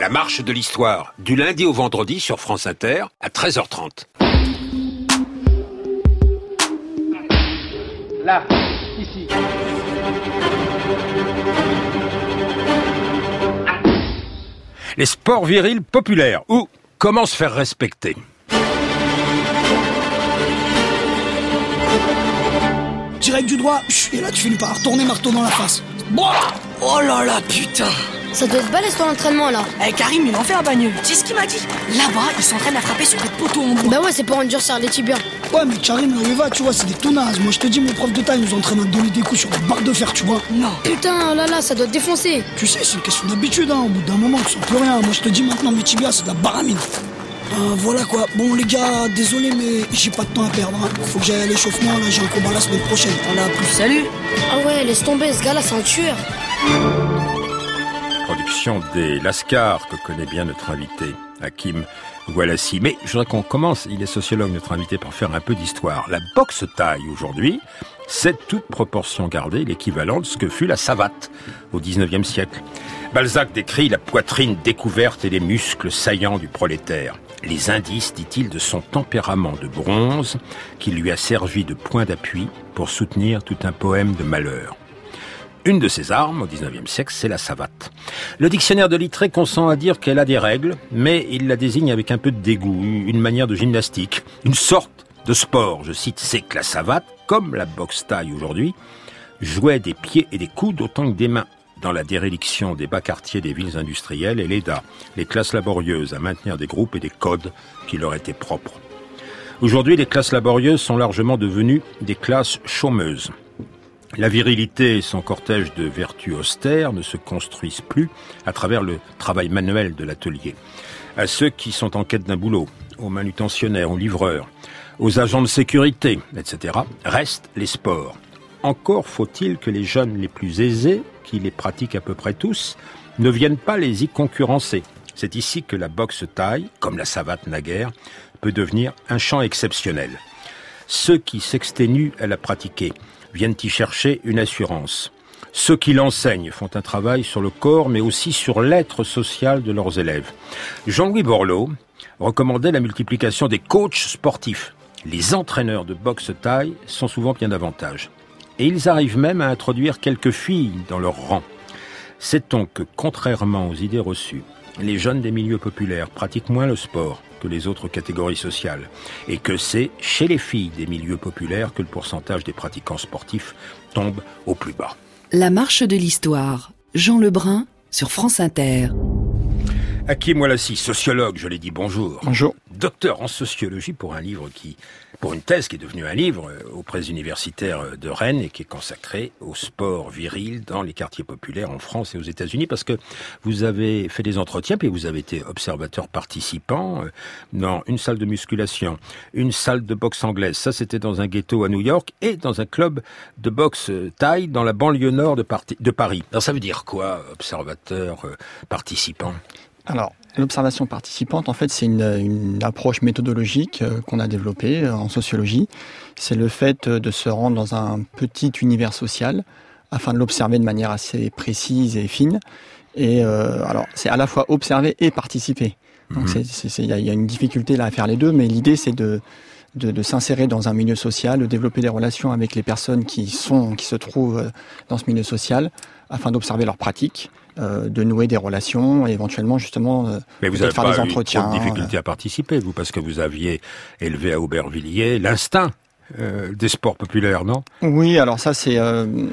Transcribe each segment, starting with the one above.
marche de l'histoire, du lundi au vendredi sur France Inter à 13h30. Là, ici. Les sports virils populaires, ou comment se faire respecter. Direct du droit, et là tu finis par retourner marteau dans la face. Bon. Oh là là, putain. Ça doit être balèze ton entraînement là. Karim, il en fait un bagneux. Tu sais ce qu'il m'a dit? Là-bas, il s'entraîne à frapper sur des poteaux en bois. Bah ouais, c'est pour endurcir les tibias. Ouais, mais Karim, là où il va, tu vois, c'est des tout nazes. Moi je te dis, mon prof de taille nous entraîne à donner des coups sur des barres de fer, tu vois. Non. Putain, là, ça doit te défoncer. Tu sais, c'est une question d'habitude, hein. Au bout d'un moment, tu sens plus rien. Moi je te dis maintenant, mes tibias, c'est de la baramine. Voilà quoi. Bon les gars, désolé, mais j'ai pas de temps à perdre. Hein. Faut que j'aille à l'échauffement, là j'ai un combat la semaine prochaine. Voilà, plus. Salut. Ah ouais, laisse tomber, ce gars-là, c'est un tueur. Production des Lascars que connaît bien notre invité, Hakim Oualassi. Mais je voudrais qu'on commence, il est sociologue, notre invité, par faire un peu d'histoire. La boxe thaï aujourd'hui, c'est toute proportion gardée l'équivalent de ce que fut la savate au XIXe siècle. Balzac décrit la poitrine découverte et les muscles saillants du prolétaire. Les indices, dit-il, de son tempérament de bronze qui lui a servi de point d'appui pour soutenir tout un poème de malheur. Une de ses armes, au XIXe siècle, c'est la savate. Le dictionnaire de Littré consent à dire qu'elle a des règles, mais il la désigne avec un peu de dégoût, une manière de gymnastique, une sorte de sport. Je cite, c'est que la savate, comme la boxe thaï aujourd'hui, jouait des pieds et des coudes autant que des mains. Dans la déréliction des bas quartiers des villes industrielles, elle aida les classes laborieuses à maintenir des groupes et des codes qui leur étaient propres. Aujourd'hui, les classes laborieuses sont largement devenues des classes chômeuses. La virilité et son cortège de vertus austères ne se construisent plus à travers le travail manuel de l'atelier. À ceux qui sont en quête d'un boulot, aux manutentionnaires, aux livreurs, aux agents de sécurité, etc., restent les sports. Encore faut-il que les jeunes les plus aisés, qui les pratiquent à peu près tous, ne viennent pas les y concurrencer. C'est ici que la boxe thaï, comme la savate naguère, peut devenir un champ exceptionnel. Ceux qui s'exténuent à la pratiquer viennent y chercher une assurance. Ceux qui l'enseignent font un travail sur le corps, mais aussi sur l'être social de leurs élèves. Jean-Louis Borloo recommandait la multiplication des coachs sportifs. Les entraîneurs de boxe thaï sont souvent bien davantage. Et ils arrivent même à introduire quelques filles dans leur rang. Sait-on que, contrairement aux idées reçues, les jeunes des milieux populaires pratiquent moins le sport que les autres catégories sociales, et que c'est chez les filles des milieux populaires que le pourcentage des pratiquants sportifs tombe au plus bas. La marche de l'histoire, Jean Lebrun sur France Inter. Hakim Oualassi, sociologue, je l'ai dit, bonjour. Bonjour. Docteur en sociologie pour une thèse qui est devenue un livre aux presses universitaires de Rennes et qui est consacré au sport viril dans les quartiers populaires en France et aux États-Unis, parce que vous avez fait des entretiens puis vous avez été observateur participant dans une salle de musculation, une salle de boxe anglaise, ça c'était dans un ghetto à New York, et dans un club de boxe thaï dans la banlieue nord de Paris. Alors ça veut dire quoi, observateur participant ? Alors, l'observation participante, en fait, c'est une approche méthodologique qu'on a développée en sociologie. C'est le fait de se rendre dans un petit univers social afin de l'observer de manière assez précise et fine. Et alors, c'est à la fois observer et participer. Donc, il y a une difficulté là à faire les deux, mais l'idée, c'est de s'insérer dans un milieu social, de développer des relations avec les personnes qui se trouvent dans ce milieu social, afin d'observer leurs pratiques, de nouer des relations et éventuellement justement mais vous avez faire pas des entretiens. Trop de difficulté à participer, vous, parce que vous aviez élevé à Aubervilliers l'instinct des sports populaires, non ? Oui, alors ça c'est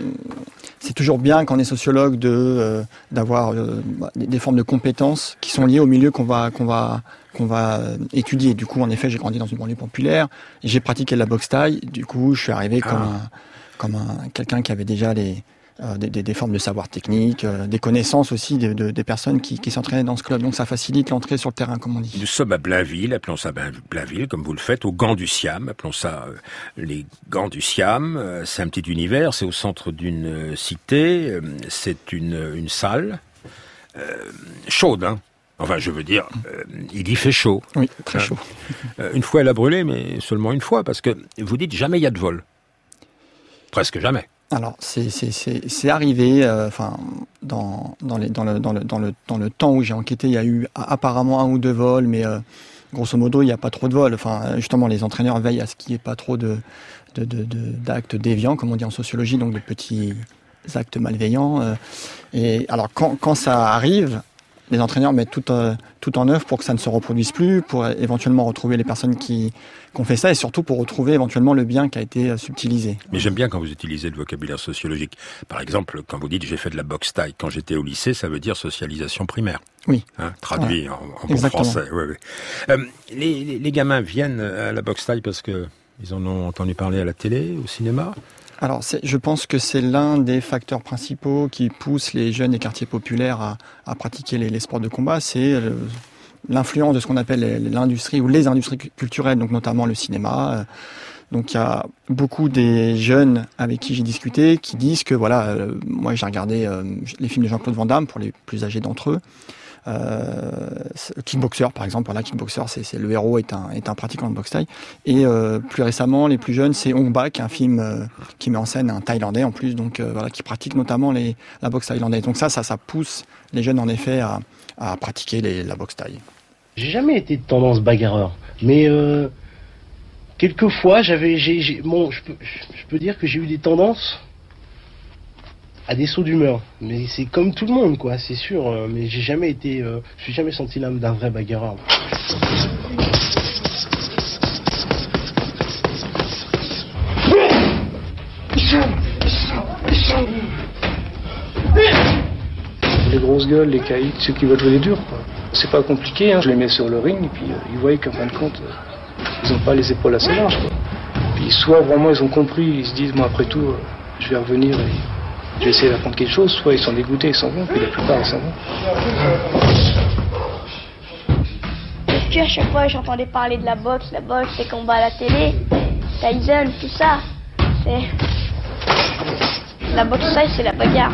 toujours bien quand on est sociologue d'avoir des formes de compétences qui sont liées au milieu qu'on va étudier. Du coup, en effet, j'ai grandi dans une banlieue populaire, j'ai pratiqué la boxe thaï. Du coup, je suis arrivé comme quelqu'un qui avait déjà des formes de savoir technique, des connaissances aussi des personnes qui s'entraînaient dans ce club. Donc ça facilite l'entrée sur le terrain, comme on dit. Nous sommes à Blainville, appelons ça Blainville, comme vous le faites, aux Gants du Siam, appelons ça les Gants du Siam. C'est un petit univers, c'est au centre d'une cité, c'est une salle chaude, hein. Enfin, je veux dire, il y fait chaud. Oui, très chaud. Une fois elle a brûlé, mais seulement une fois, parce que vous dites jamais il y a de vol. Presque jamais. Alors c'est arrivé. Dans le temps où j'ai enquêté, il y a eu apparemment 1 ou 2 vols, mais grosso modo, il n'y a pas trop de vols. Enfin, justement, les entraîneurs veillent à ce qu'il n'y ait pas trop d'actes déviants, comme on dit en sociologie, donc de petits actes malveillants. Et alors, quand ça arrive, les entraîneurs mettent tout en œuvre pour que ça ne se reproduise plus, pour éventuellement retrouver les personnes qui ont fait ça, et surtout pour retrouver éventuellement le bien qui a été subtilisé. Mais j'aime bien quand vous utilisez le vocabulaire sociologique. Par exemple, quand vous dites « j'ai fait de la boxe taille », quand j'étais au lycée, ça veut dire socialisation primaire. Oui. Traduit en bon français. Oui. Les gamins viennent à la boxe taille parce que ils en ont entendu parler à la télé, au cinéma. Alors, je pense que c'est l'un des facteurs principaux qui pousse les jeunes des quartiers populaires à pratiquer les sports de combat. C'est l'influence de ce qu'on appelle l'industrie ou les industries culturelles, donc notamment le cinéma. Donc, il y a beaucoup des jeunes avec qui j'ai discuté qui disent que moi j'ai regardé les films de Jean-Claude Van Damme pour les plus âgés d'entre eux. Kickboxer par exemple, Kickboxer, c'est le héros est un pratiquant de boxe thaï. Et plus récemment, les plus jeunes, c'est Ong Bak, un film qui met en scène un Thaïlandais en plus, donc qui pratique notamment la boxe thaïlandaise. Donc ça pousse les jeunes en effet à pratiquer la boxe thaï. J'ai jamais été de tendance bagarreur, mais quelquefois je peux dire que j'ai eu des tendances à des sauts d'humeur, mais c'est comme tout le monde, quoi, c'est sûr. Mais je suis jamais senti l'âme d'un vrai bagarreur. Les grosses gueules, les caïds, ceux qui veulent jouer les durs, quoi. C'est pas compliqué, hein. Je les mets sur le ring et puis ils voient qu'en fin de compte, ils ont pas les épaules assez larges, quoi. Puis soit vraiment ils ont compris, ils se disent, moi après tout, je vais revenir et je vais essayer d'apprendre quelque chose, soit ils sont dégoûtés, ils s'en vont, puis la plupart ils s'en vont. Parce qu'à chaque fois j'entendais parler de la boxe, les combats à la télé, Tyson, tout ça. La boxe thaï, c'est la bagarre.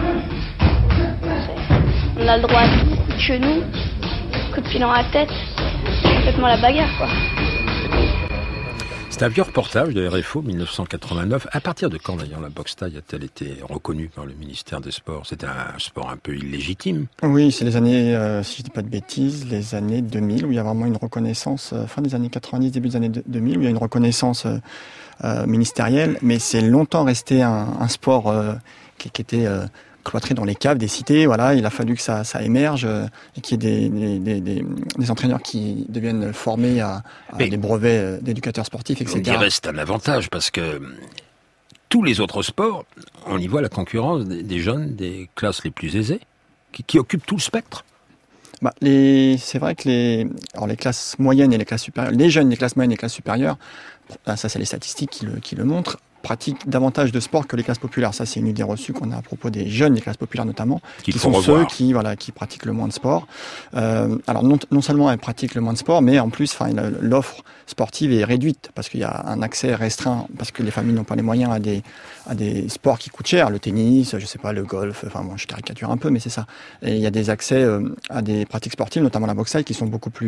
On a le droit à tout, coup de genou, coup de pied dans la tête, c'est complètement la bagarre, quoi. C'est un vieux reportage de RFO 1989. À partir de quand d'ailleurs la boxe thaï a-t-elle été reconnue par le ministère des Sports? C'était un sport un peu illégitime. Oui, c'est les années, si je ne dis pas de bêtises, les années 2000 où il y a vraiment une reconnaissance, fin des années 90, début des années 2000 où il y a une reconnaissance ministérielle, mais c'est longtemps resté un sport qui était cloîtré dans les caves des cités. Voilà, il a fallu que ça émerge et qu'il y ait des entraîneurs qui deviennent formés à des brevets d'éducateurs sportifs, etc. On dirait que c'est un avantage parce que tous les autres sports, on y voit la concurrence des jeunes des classes les plus aisées qui occupent tout le spectre. C'est vrai que les classes moyennes et les classes supérieures, les jeunes des classes moyennes et des classes supérieures, ça c'est les statistiques qui le montrent, pratiquent davantage de sport que les classes populaires. Ça, c'est une idée reçue qu'on a à propos des jeunes des classes populaires notamment, qui sont ceux qui pratiquent le moins de sport. Alors non seulement elles pratiquent le moins de sport, mais en plus, l'offre sportive est réduite parce qu'il y a un accès restreint, parce que les familles n'ont pas les moyens à des sports qui coûtent cher, le tennis, je sais pas, le golf. Je caricature un peu, mais c'est ça. Et il y a des accès à des pratiques sportives, notamment la boxe thaï, qui sont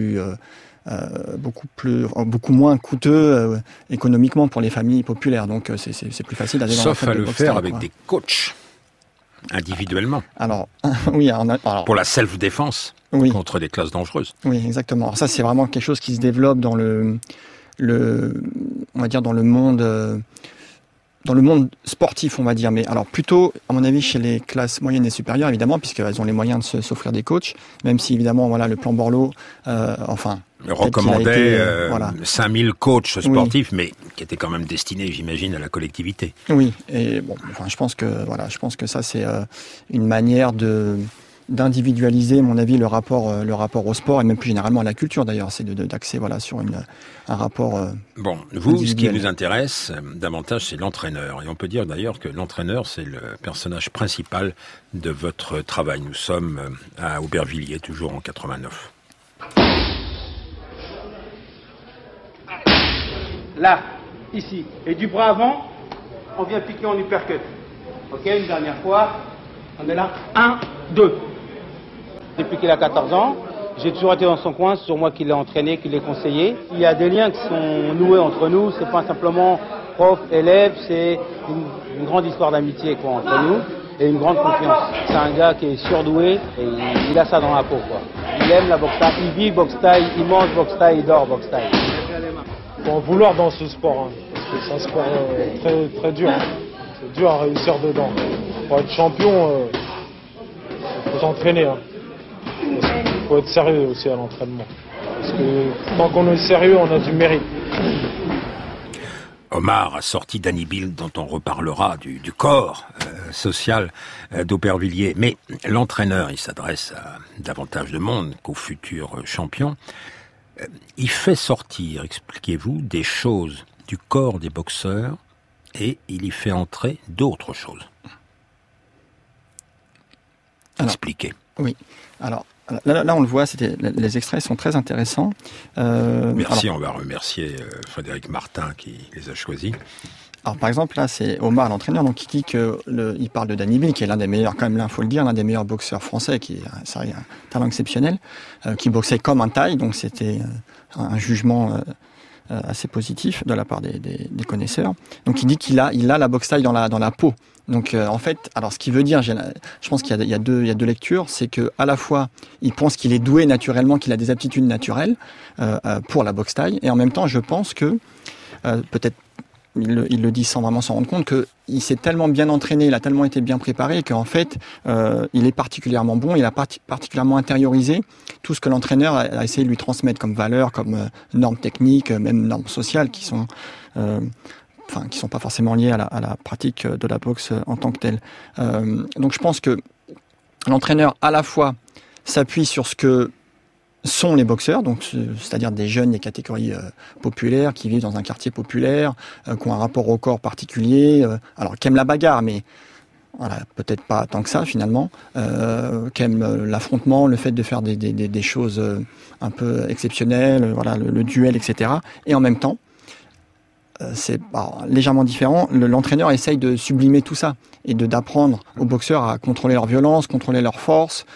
beaucoup moins coûteux économiquement pour les familles populaires. Donc c'est plus facile d'aller dans la sauf à le faire avec des coachs individuellement. Alors oui, pour la self-défense contre des classes dangereuses. Oui, exactement. Alors ça c'est vraiment quelque chose qui se développe dans on va dire dans le monde sportif, on va dire, mais alors plutôt, à mon avis, chez les classes moyennes et supérieures, évidemment, puisqu'elles ont les moyens de s'offrir des coachs, même si, évidemment, le plan Borloo, recommandait 5000 coachs sportifs, mais qui étaient quand même destinés, j'imagine, à la collectivité. Oui, et je pense que ça, c'est une manière d'individualiser, à mon avis, le rapport au sport et même plus généralement à la culture d'ailleurs, c'est d'axer sur un rapport vous, ce qui vous intéresse davantage, c'est l'entraîneur. Et on peut dire d'ailleurs que l'entraîneur, c'est le personnage principal de votre travail. Nous sommes à Aubervilliers, toujours en 89. Là, ici, et du bras avant, on vient piquer en uppercut. Ok, une dernière fois, on est là, 1, 2. Depuis qu'il a 14 ans, j'ai toujours été dans son coin, c'est sur moi qui l'ai entraîné, qui l'ai conseillé. Il y a des liens qui sont noués entre nous, c'est pas simplement prof-élève, c'est une grande histoire d'amitié quoi, entre nous et une grande confiance. C'est un gars qui est surdoué et il a ça dans la peau, quoi. Il aime la boxe taille, il vit boxe taille, il mange boxe taille, il dort boxe taille. Faut en vouloir dans ce sport, parce que c'est un sport très, très dur. C'est dur à réussir dedans. Pour être champion, faut s'entraîner. Il faut être sérieux aussi à l'entraînement. Parce que tant qu'on est sérieux, on a du mérite. Omar a sorti Danny Bill, dont on reparlera, du corps social d'Aubervilliers. Mais l'entraîneur, il s'adresse à davantage de monde qu'aux futurs champions. Il fait sortir, expliquez-vous, des choses du corps des boxeurs et il y fait entrer d'autres choses. Expliquez. Oui. Alors, là, on le voit, les extraits sont très intéressants. Merci, on va remercier Frédéric Martin qui les a choisis. Alors, par exemple, là, c'est Omar, l'entraîneur, donc il dit il parle de Danny Bill, qui est l'un des meilleurs, quand même, là, faut le dire, l'un des meilleurs boxeurs français, qui est un talent exceptionnel, qui boxait comme un taille, donc c'était un jugement assez positif de la part des connaisseurs. Donc, il dit qu'il a la boxe taille dans la peau. Donc en fait, alors ce qui veut dire, je pense qu'il y a deux lectures, c'est que à la fois il pense qu'il est doué naturellement, qu'il a des aptitudes naturelles pour la boxe taille, et en même temps, je pense que peut-être il le dit sans vraiment s'en rendre compte, que il s'est tellement bien entraîné, il a tellement été bien préparé qu'en fait il est particulièrement bon, il a particulièrement intériorisé tout ce que l'entraîneur a essayé de lui transmettre comme valeurs, comme normes techniques, même normes sociales qui sont pas forcément liées à la pratique de la boxe en tant que telle. Donc je pense que l'entraîneur à la fois s'appuie sur ce que sont les boxeurs, donc c'est-à-dire des jeunes des catégories populaires qui vivent dans un quartier populaire, qui ont un rapport au corps particulier, alors qui aiment la bagarre, mais voilà, peut-être pas tant que ça finalement, qui aiment l'affrontement, le fait de faire des choses un peu exceptionnelles, voilà, le duel, etc. Et en même temps, c'est légèrement différent. L'entraîneur essaye de sublimer tout ça et d'apprendre aux boxeurs à contrôler leur violence, contrôler leur force,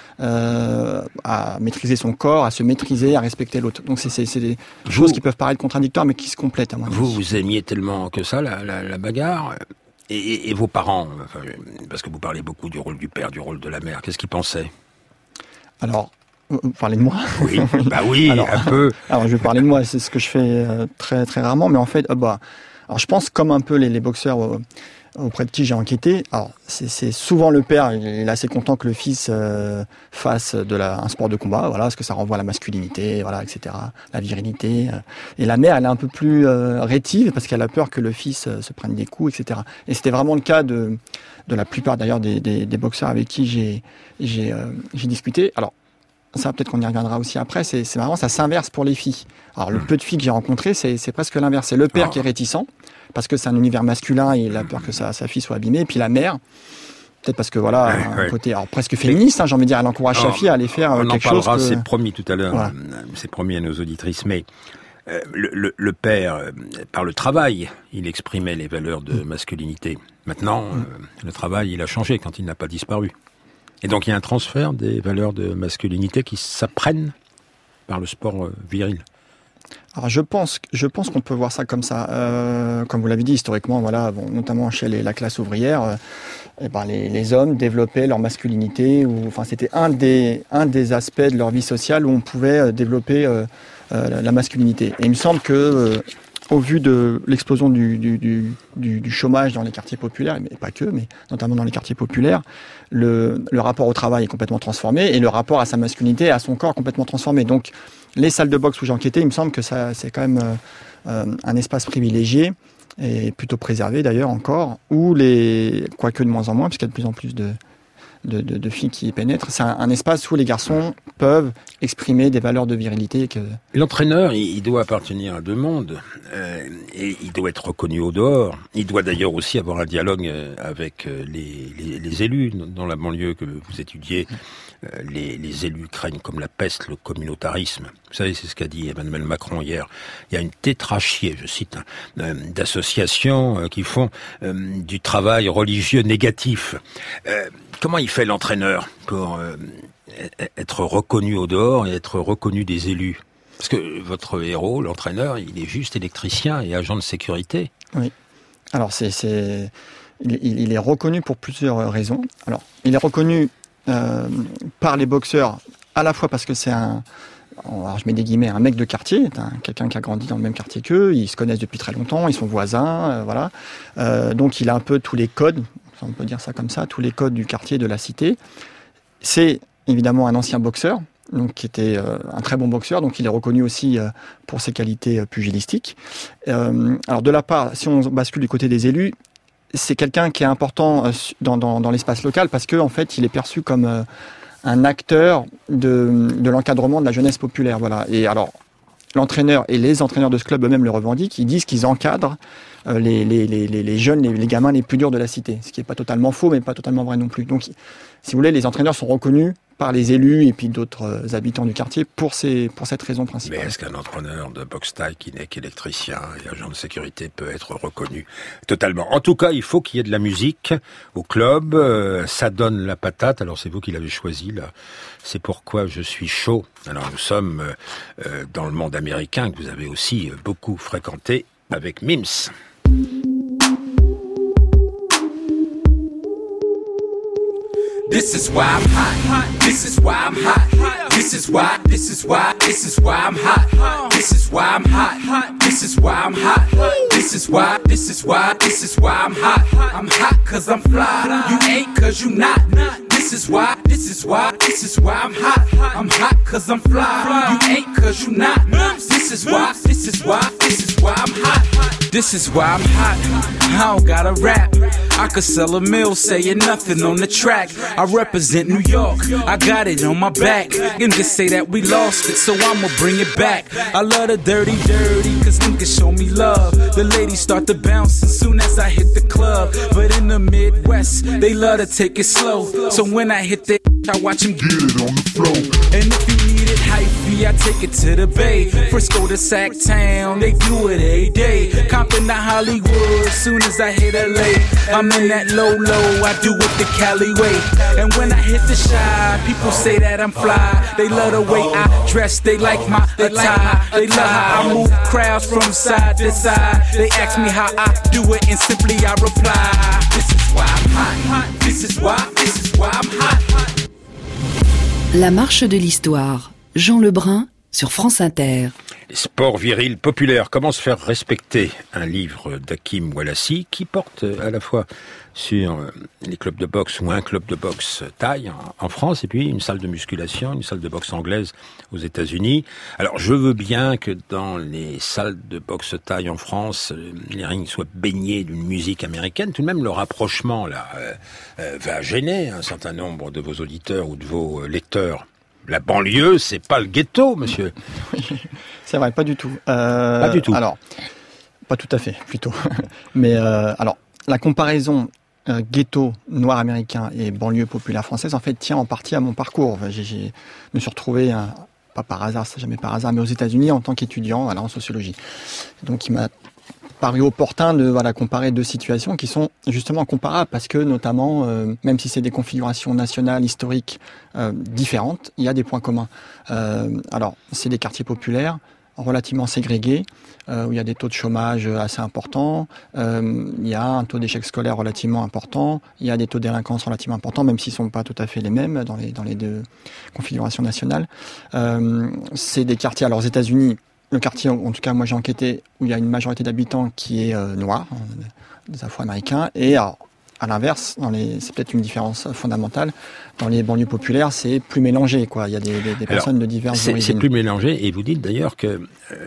à maîtriser son corps, à se maîtriser, à respecter l'autre. Donc c'est des choses qui peuvent paraître contradictoires mais qui se complètent à mon avis. Vous aimiez tellement que ça la bagarre et vos parents, parce que vous parlez beaucoup du rôle du père, du rôle de la mère, qu'est-ce qu'ils pensaient? Alors, vous parlez de moi? Oui, bah oui, alors, un peu. Alors je vais parler de moi, c'est ce que je fais très très rarement, mais en fait, alors je pense comme un peu les boxeurs auprès de qui j'ai enquêté. Alors c'est souvent le père, il est assez content que le fils fasse un sport de combat, voilà, parce que ça renvoie à la masculinité, voilà, etc., la virilité. Et la mère, elle est un peu plus rétive parce qu'elle a peur que le fils se prenne des coups, etc. Et c'était vraiment le cas de la plupart d'ailleurs des boxeurs avec qui j'ai discuté. Alors ça, peut-être qu'on y reviendra aussi après, c'est marrant, ça s'inverse pour les filles. Alors, le peu de filles que j'ai rencontrées, c'est presque l'inverse. C'est le père qui est réticent, parce que c'est un univers masculin, et il a peur que sa fille soit abîmée. Et puis la mère, peut-être parce que, voilà, un côté presque féministe, j'ai envie de dire, elle encourage sa fille à aller faire quelque chose. On en parlera, c'est promis tout à l'heure, voilà. C'est promis à nos auditrices, mais le père, par le travail, il exprimait les valeurs de masculinité. Maintenant, le travail, il a changé quand il n'a pas disparu. Et donc il y a un transfert des valeurs de masculinité qui s'apprennent par le sport viril. Alors je pense qu'on peut voir ça comme ça. Comme vous l'avez dit, historiquement, voilà, notamment chez la classe ouvrière, les hommes développaient leur masculinité. C'était un des aspects de leur vie sociale où on pouvait développer la masculinité. Et il me semble que au vu de l'explosion du chômage dans les quartiers populaires, mais pas que, mais notamment dans les quartiers populaires, le rapport au travail est complètement transformé et le rapport à sa masculinité et à son corps complètement transformé. Donc, les salles de boxe où j'ai enquêté, il me semble que c'est quand même un espace privilégié et plutôt préservé d'ailleurs encore, où quoique de moins en moins, puisqu'il y a de plus en plus de filles qui y pénètrent, c'est un espace où les garçons peuvent exprimer des valeurs de virilité. L'entraîneur, il doit appartenir à deux mondes, et il doit être reconnu au dehors. Il doit d'ailleurs aussi avoir un dialogue avec les élus dans la banlieue que vous étudiez. Les élus craignent comme la peste le communautarisme. Vous savez, c'est ce qu'a dit Emmanuel Macron hier. Il y a une tétrachie, je cite, d'associations qui font du travail religieux négatif. Comment il fait l'entraîneur pour être reconnu au dehors et être reconnu des élus? Parce que votre héros, l'entraîneur, il est juste électricien et agent de sécurité. Oui. Alors, il est reconnu pour plusieurs raisons. Alors, il est reconnu par les boxeurs, à la fois parce que c'est alors je mets des guillemets, un mec de quartier, quelqu'un qui a grandi dans le même quartier qu'eux, ils se connaissent depuis très longtemps, ils sont voisins, voilà. Donc il a un peu tous les codes, on peut dire ça comme ça, tous les codes du quartier, de la cité. C'est évidemment un ancien boxeur, donc qui était un très bon boxeur, donc il est reconnu aussi pour ses qualités pugilistiques. Alors de la part, si on bascule du côté des élus, c'est quelqu'un qui est important dans l'espace local parce que en fait il est perçu comme un acteur de l'encadrement de la jeunesse populaire, voilà. Et alors, l'entraîneur et les entraîneurs de ce club eux-mêmes le revendiquent. Ils disent qu'ils encadrent les jeunes, les gamins les plus durs de la cité. Ce qui n'est pas totalement faux, mais pas totalement vrai non plus. Donc, si vous voulez, les entraîneurs sont reconnus par les élus et puis d'autres habitants du quartier pour cette raison principale. Mais est-ce qu'un entraîneur de boxe thaï qui n'est qu'électricien et agent de sécurité peut être reconnu totalement? En tout cas, il faut qu'il y ait de la musique au club, ça donne la patate. Alors c'est vous qui l'avez choisi là. C'est pourquoi je suis chaud. Alors nous sommes dans le monde américain que vous avez aussi beaucoup fréquenté avec Mims. This is why I'm hot. This is why I'm hot. This is why I'm hot. This is why I'm hot. This is why I'm hot. This is why I'm hot. I'm hot 'cause I'm fly. You ain't 'cause you not. This is why I'm hot. I'm hot 'cause I'm fly. You ain't 'cause you not. This is why I'm hot. This is why I'm hot. I don't gotta rap. I could sell a mill saying nothing on the track. I represent New York. I got it on my back. And just say that we lost it, so I'ma bring it back. I love the dirty, 'cause niggas show me love. The ladies start to bounce as soon as I hit the club. But in the Midwest, they love to take it slow. So when I hit that, I watch them get it on the floor. And if you need it hyphy, I take it to the Bay. Frisco to Sacktown, they do it every day. Compton to Hollywood, soon as I hit LA. I'm in that low, I do it the Cali way. And when I hit the Chi, people say that I'm fly. They love the way I dress, they like my attire. They love how I move crowds from side to side. They ask me how I do it and simply I reply. This is why I'm hot. This is why I'm hot. La marche de l'histoire. Jean Lebrun sur France Inter. Les sports virils populaires, comment se faire respecter? Un livre d'Hakim Oualassi qui porte à la fois sur les clubs de boxe ou un club de boxe thaï en France et puis une salle de musculation, une salle de boxe anglaise aux États-Unis. Alors je veux bien que dans les salles de boxe thaï en France, les rings soient baignés d'une musique américaine. Tout de même le rapprochement là va gêner un certain nombre de vos auditeurs ou de vos lecteurs. La banlieue, c'est pas le ghetto, monsieur. Oui, c'est vrai, pas du tout. Pas du tout. Alors, pas tout à fait, plutôt. Mais alors, la comparaison ghetto noir américain et banlieue populaire française, en fait, tient en partie à mon parcours. Je me suis retrouvé, pas par hasard, c'est jamais par hasard, mais aux États-Unis en tant qu'étudiant, voilà, en sociologie. Donc, il m'a paru opportun de comparer deux situations qui sont justement comparables parce que notamment, même si c'est des configurations nationales, historiques différentes, il y a des points communs. Alors, c'est des quartiers populaires relativement ségrégés, où il y a des taux de chômage assez importants, il y a un taux d'échec scolaire relativement important, il y a des taux de délinquance relativement importants, même s'ils ne sont pas tout à fait les mêmes dans les deux configurations nationales. C'est des quartiers, alors aux États-Unis, le quartier, en tout cas, moi j'ai enquêté, où il y a une majorité d'habitants qui est noire, des Afro-Américains, et à l'inverse, c'est peut-être une différence fondamentale, dans les banlieues populaires, c'est plus mélangé, quoi. Il y a des personnes de diverses origines. C'est plus mélangé, et vous dites d'ailleurs que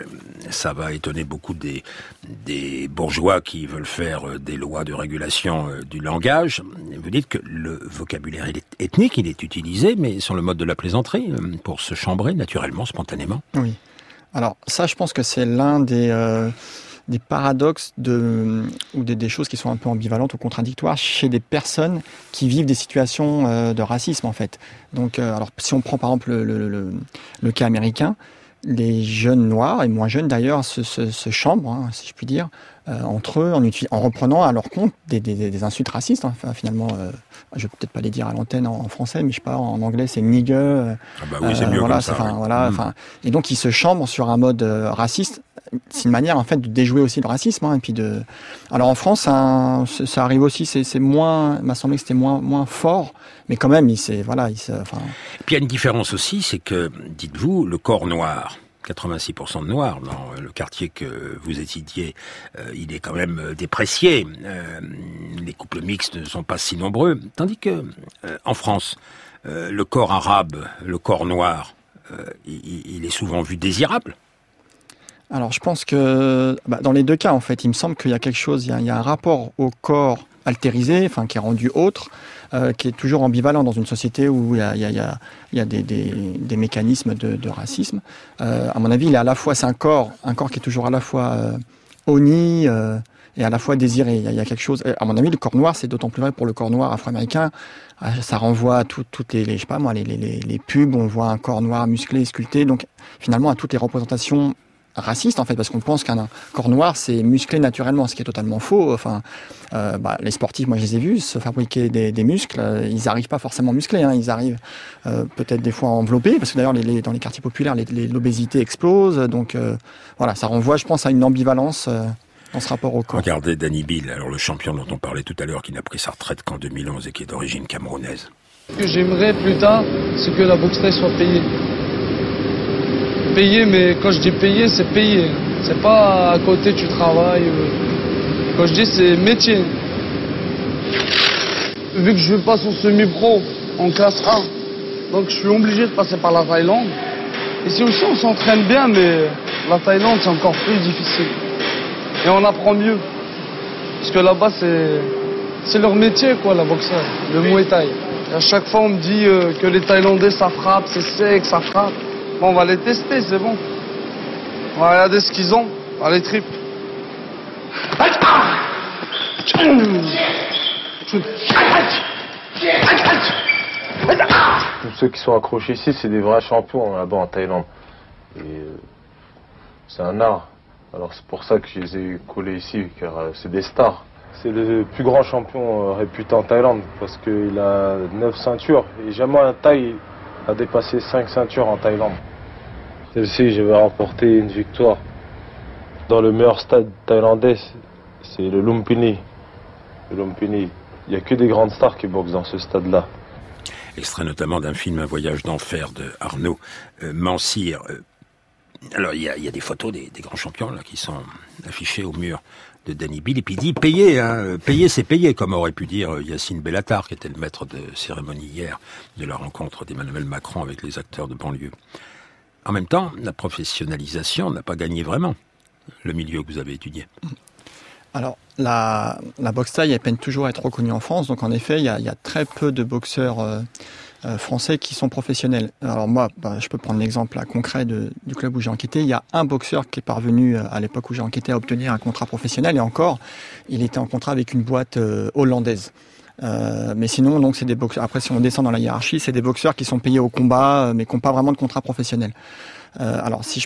ça va étonner beaucoup des bourgeois qui veulent faire des lois de régulation du langage. Vous dites que le vocabulaire ethnique, il est utilisé, mais sur le mode de la plaisanterie, pour se chambrer naturellement, spontanément. Oui. Alors ça, je pense que c'est l'un des paradoxes ou des choses qui sont un peu ambivalentes ou contradictoires chez des personnes qui vivent des situations de racisme en fait. Donc, alors si on prend par exemple le cas américain, les jeunes noirs et moins jeunes d'ailleurs se chambrent, si je puis dire, entre eux en reprenant à leur compte des insultes racistes. Enfin, finalement, je vais peut-être pas les dire à l'antenne en français, mais je sais pas, en anglais c'est nigger. Ah bah oui, c'est mieux voilà, comme ça. Et donc ils se chambrent sur un mode raciste c'est une manière en fait de déjouer aussi le racisme. Et puis alors en France, ça arrive aussi. C'est moins, il m'a semblé que c'était moins fort, mais quand même, Puis il y a une différence aussi, c'est que, dites-vous, le corps noir. 86% de noirs dans le quartier que vous étudiez, il est quand même déprécié. Les couples mixtes ne sont pas si nombreux. Tandis que en France, le corps arabe, le corps noir, il est souvent vu désirable. Alors je pense que dans les deux cas, en fait, il me semble qu'il y a quelque chose, il y a un rapport au corps altérisé, qui est rendu autre, qui est toujours ambivalent dans une société où il y a des mécanismes de racisme. À mon avis, c'est un corps qui est toujours à la fois honni et à la fois désiré. Il y a quelque chose. À mon avis, le corps noir, c'est d'autant plus vrai pour le corps noir afro-américain. Ça renvoie à toutes les pubs. On voit un corps noir musclé, sculpté. Donc finalement, à toutes les représentations raciste en fait, parce qu'on pense qu'un corps noir c'est musclé naturellement, ce qui est totalement faux. Les sportifs, moi je les ai vus se fabriquer des muscles, ils n'arrivent pas forcément musclés, ils arrivent peut-être des fois enveloppés, parce que d'ailleurs dans les quartiers populaires l'obésité explose, donc ça renvoie je pense à une ambivalence dans ce rapport au corps. Regardez Danny Bill, alors le champion dont on parlait tout à l'heure, qui n'a pris sa retraite qu'en 2011 et qui est d'origine camerounaise. Ce que j'aimerais plus tard, c'est que la boxe soit payée. Payé, mais quand je dis payé, c'est payé. C'est pas à côté tu travailles. Quand je dis c'est métier. Vu que je passe en semi-pro, en classe A, donc je suis obligé de passer par la Thaïlande. Ici aussi on s'entraîne bien, mais la Thaïlande c'est encore plus difficile. Et on apprend mieux. Parce que là-bas c'est leur métier quoi, la boxe, le Muay Thai. Et à chaque fois on me dit que les Thaïlandais ça frappe, c'est sec, ça frappe. Bon, on va les tester, c'est bon. On va regarder ce qu'ils ont dans les tripes. Tous ceux qui sont accrochés ici, c'est des vrais champions là-bas en Thaïlande. Et c'est un art. Alors c'est pour ça que je les ai collés ici, car c'est des stars. C'est le plus grand champion réputé en Thaïlande, parce qu'il a 9 ceintures. Et jamais un Thaï a dépassé 5 ceintures en Thaïlande. Celle-ci, j'avais remporté une victoire dans le meilleur stade thaïlandais, c'est le Lumpini. Le Lumpini. Il n'y a que des grandes stars qui boxent dans ce stade-là. Extrait notamment d'un film Un voyage d'enfer de Arnaud Mansir. Alors, il y a des photos des grands champions là, qui sont affichées au mur de Danny Bill. Et puis il dit payer, payer c'est payer, comme aurait pu dire Yacine Bellatar, qui était le maître de cérémonie hier de la rencontre d'Emmanuel Macron avec les acteurs de banlieue. En même temps, la professionnalisation n'a pas gagné vraiment le milieu que vous avez étudié. Alors, la boxe thaï, elle peine toujours à être reconnue en France. Donc, en effet, il y a très peu de boxeurs français qui sont professionnels. Alors moi, je peux prendre l'exemple concret du club où j'ai enquêté. Il y a un boxeur qui est parvenu, à l'époque où j'ai enquêté, à obtenir un contrat professionnel. Et encore, il était en contrat avec une boîte hollandaise. Mais sinon, donc c'est des boxeurs. Après, si on descend dans la hiérarchie, c'est des boxeurs qui sont payés au combat, mais qui n'ont pas vraiment de contrat professionnel. Alors, si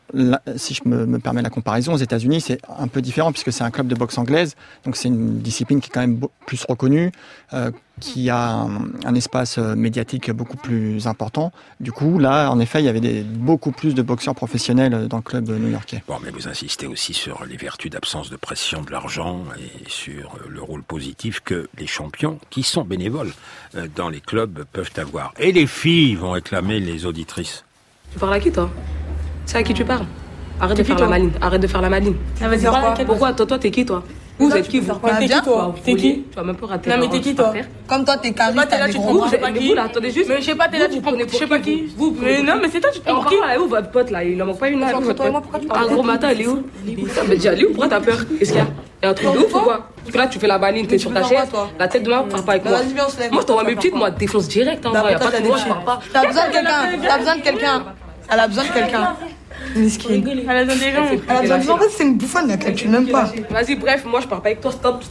je me permets la comparaison, aux États-Unis, c'est un peu différent puisque c'est un club de boxe anglaise, donc c'est une discipline qui est quand même plus reconnue, qui a un espace médiatique beaucoup plus important. Du coup, là, en effet, il y avait beaucoup plus de boxeurs professionnels dans le club new-yorkais. Bon, mais vous insistez aussi sur les vertus d'absence de pression de l'argent et sur le rôle positif que les champions, qui sont bénévoles dans les clubs, peuvent avoir. Et les filles vont réclamer les auditrices. Tu parles à qui, toi? C'est à qui tu parles? Arrête de faire la maline. Arrête de faire la maline. Pourquoi? Toi, t'es qui, toi? Vous êtes qui, vous? T'es qui, toi? T'es qui? Tu vas même pas rater. Non, mais t'es qui, toi? Comme toi, t'es carré, t'as des gros bras. Je sais pas qui. Vous, là, attendez juste. Mais je sais pas, t'es là, tu prends. Je sais pas qui. Vous, mais non, mais c'est toi, tu te prends pour qui? Où votre pote, là? Il en manque pas une, là. Un gros matin, il est où? Ça me dit, allez où? Pourquoi t'as peur? Qu'est-ce qu'il y a? Il y a un truc de ouf ou quoi? Parce que là, tu fais la maline, t'es sur ta chaise. La tête de moi, parle pas avec moi. Moi, je t'envoie mes petites, moi, défonce direct. Y'a pas de moi, je parle pas. T'as besoin de quelqu'un. T'as besoin de quelqu'un. Elle a besoin de quelqu'un. Miskin. Elle a besoin des gens. Elle a besoin de gens. En fait, c'est une bouffonne, elle calcule même pas. Vas-y, bref, moi je parle pas avec toi, stop.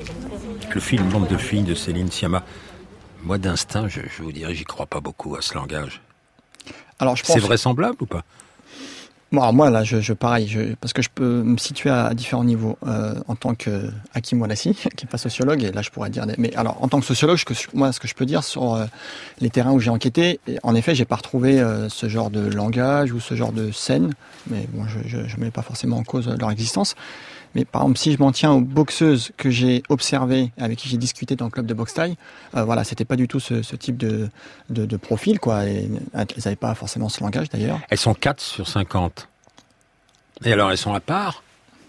Le film Bande de filles de Céline Sciamma. Moi, d'instinct, je vous dirais, j'y crois pas beaucoup à ce langage. Alors, c'est vraisemblable ou pas? Bon, alors moi là, pareil, parce que je peux me situer à différents niveaux en tant que Hakim Oualassi, qui est pas sociologue, et là je pourrais dire. Mais alors, en tant que sociologue, ce que je peux dire sur les terrains où j'ai enquêté, en effet, j'ai pas retrouvé ce genre de langage ou ce genre de scène, mais bon, je mets pas forcément en cause leur existence. Mais par exemple, si je m'en tiens aux boxeuses que j'ai observées, avec qui j'ai discuté dans le club de boxe thaï, voilà, c'était pas du tout ce type de profil, quoi. Et elles n'avaient pas forcément ce langage, d'ailleurs. Elles sont 4 sur 50. Et alors, elles sont à part ?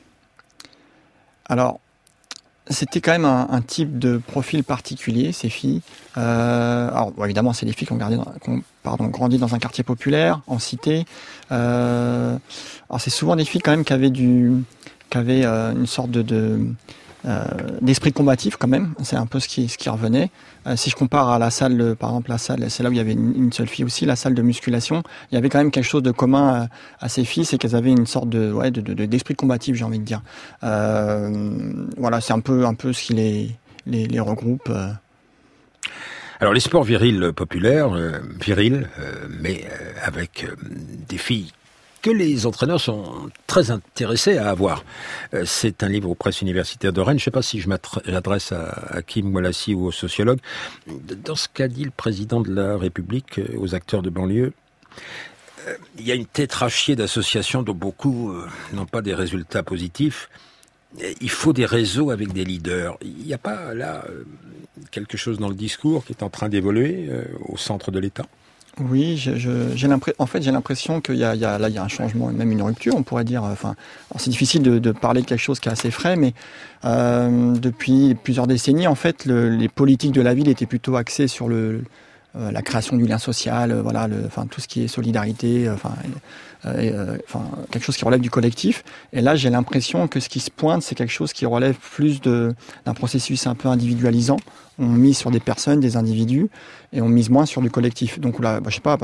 Alors, c'était quand même un type de profil particulier, ces filles. Alors, bon, évidemment, c'est des filles qui ont grandi dans un quartier populaire, en cité. Alors, c'est souvent des filles quand même qui avaient une sorte d'esprit combatif quand même, c'est un peu ce qui revenait. Si je compare à la salle, par exemple la salle, c'est là où il y avait une seule fille aussi, la salle de musculation, il y avait quand même quelque chose de commun à ces filles, c'est qu'elles avaient une sorte d'esprit combatif, j'ai envie de dire. Voilà, c'est un peu ce qui les regroupe. Alors les sports virils populaires, mais avec des filles que les entraîneurs sont très intéressés à avoir. C'est un livre aux presses universitaires de Rennes. Je ne sais pas si je m'adresse à Hakim Oualassi ou aux sociologues. Dans ce qu'a dit le président de la République aux acteurs de banlieue, il y a une tétrachie d'associations dont beaucoup n'ont pas des résultats positifs. Il faut des réseaux avec des leaders. Il n'y a pas là quelque chose dans le discours qui est en train d'évoluer au centre de l'État ? Oui, j'ai l'impression qu'il y a un changement, même une rupture, on pourrait dire. Enfin, c'est difficile de parler de quelque chose qui est assez frais, mais depuis plusieurs décennies, en fait, les politiques de la ville étaient plutôt axées sur la création du lien social, tout ce qui est solidarité, quelque chose qui relève du collectif. Et là, j'ai l'impression que ce qui se pointe, c'est quelque chose qui relève plus d'un processus un peu individualisant. On mise sur des personnes, des individus, et on mise moins sur du collectif. Donc là, je sais pas,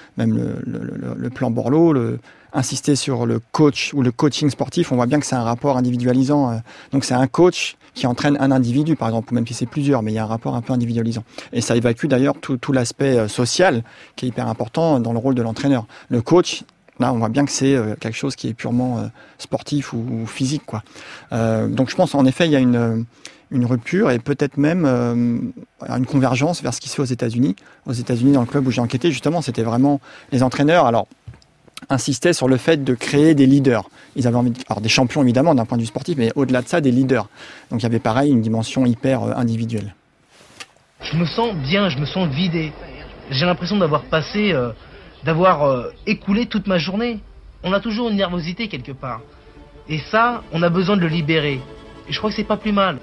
le plan Borloo, insister sur le coach ou le coaching sportif, on voit bien que c'est un rapport individualisant. Donc c'est un coach qui entraîne un individu, par exemple, même si c'est plusieurs, mais il y a un rapport un peu individualisant. Et ça évacue d'ailleurs tout l'aspect social qui est hyper important dans le rôle de l'entraîneur. Le coach, là, on voit bien que c'est quelque chose qui est purement sportif ou physique, quoi. Donc je pense, en effet, il y a une rupture et peut-être même une convergence vers ce qui se fait aux États-Unis. Aux États-Unis, dans le club où j'ai enquêté, justement, c'était vraiment les entraîneurs. Alors, insistaient sur le fait de créer des leaders. Ils avaient envie des champions évidemment d'un point de vue sportif, mais au-delà de ça, des leaders. Donc il y avait pareil une dimension hyper individuelle. Je me sens bien, je me sens vidé. J'ai l'impression d'avoir passé, d'avoir écoulé toute ma journée. On a toujours une nervosité quelque part. Et ça, on a besoin de le libérer. Et je crois que c'est pas plus mal.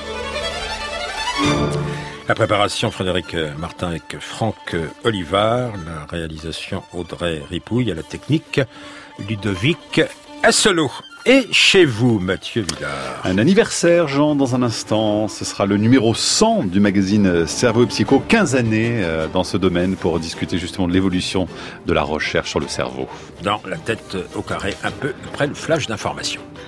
La préparation, Frédéric Martin avec Franck Olivard, la réalisation Audrey Ripouille, à la technique Ludovic Asselot. Et chez vous, Mathieu Villard. Un anniversaire, Jean, dans un instant. Ce sera le numéro 100 du magazine Cerveau et Psycho. 15 années dans ce domaine pour discuter justement de l'évolution de la recherche sur le cerveau. Dans la tête au carré, un peu après le flash d'information.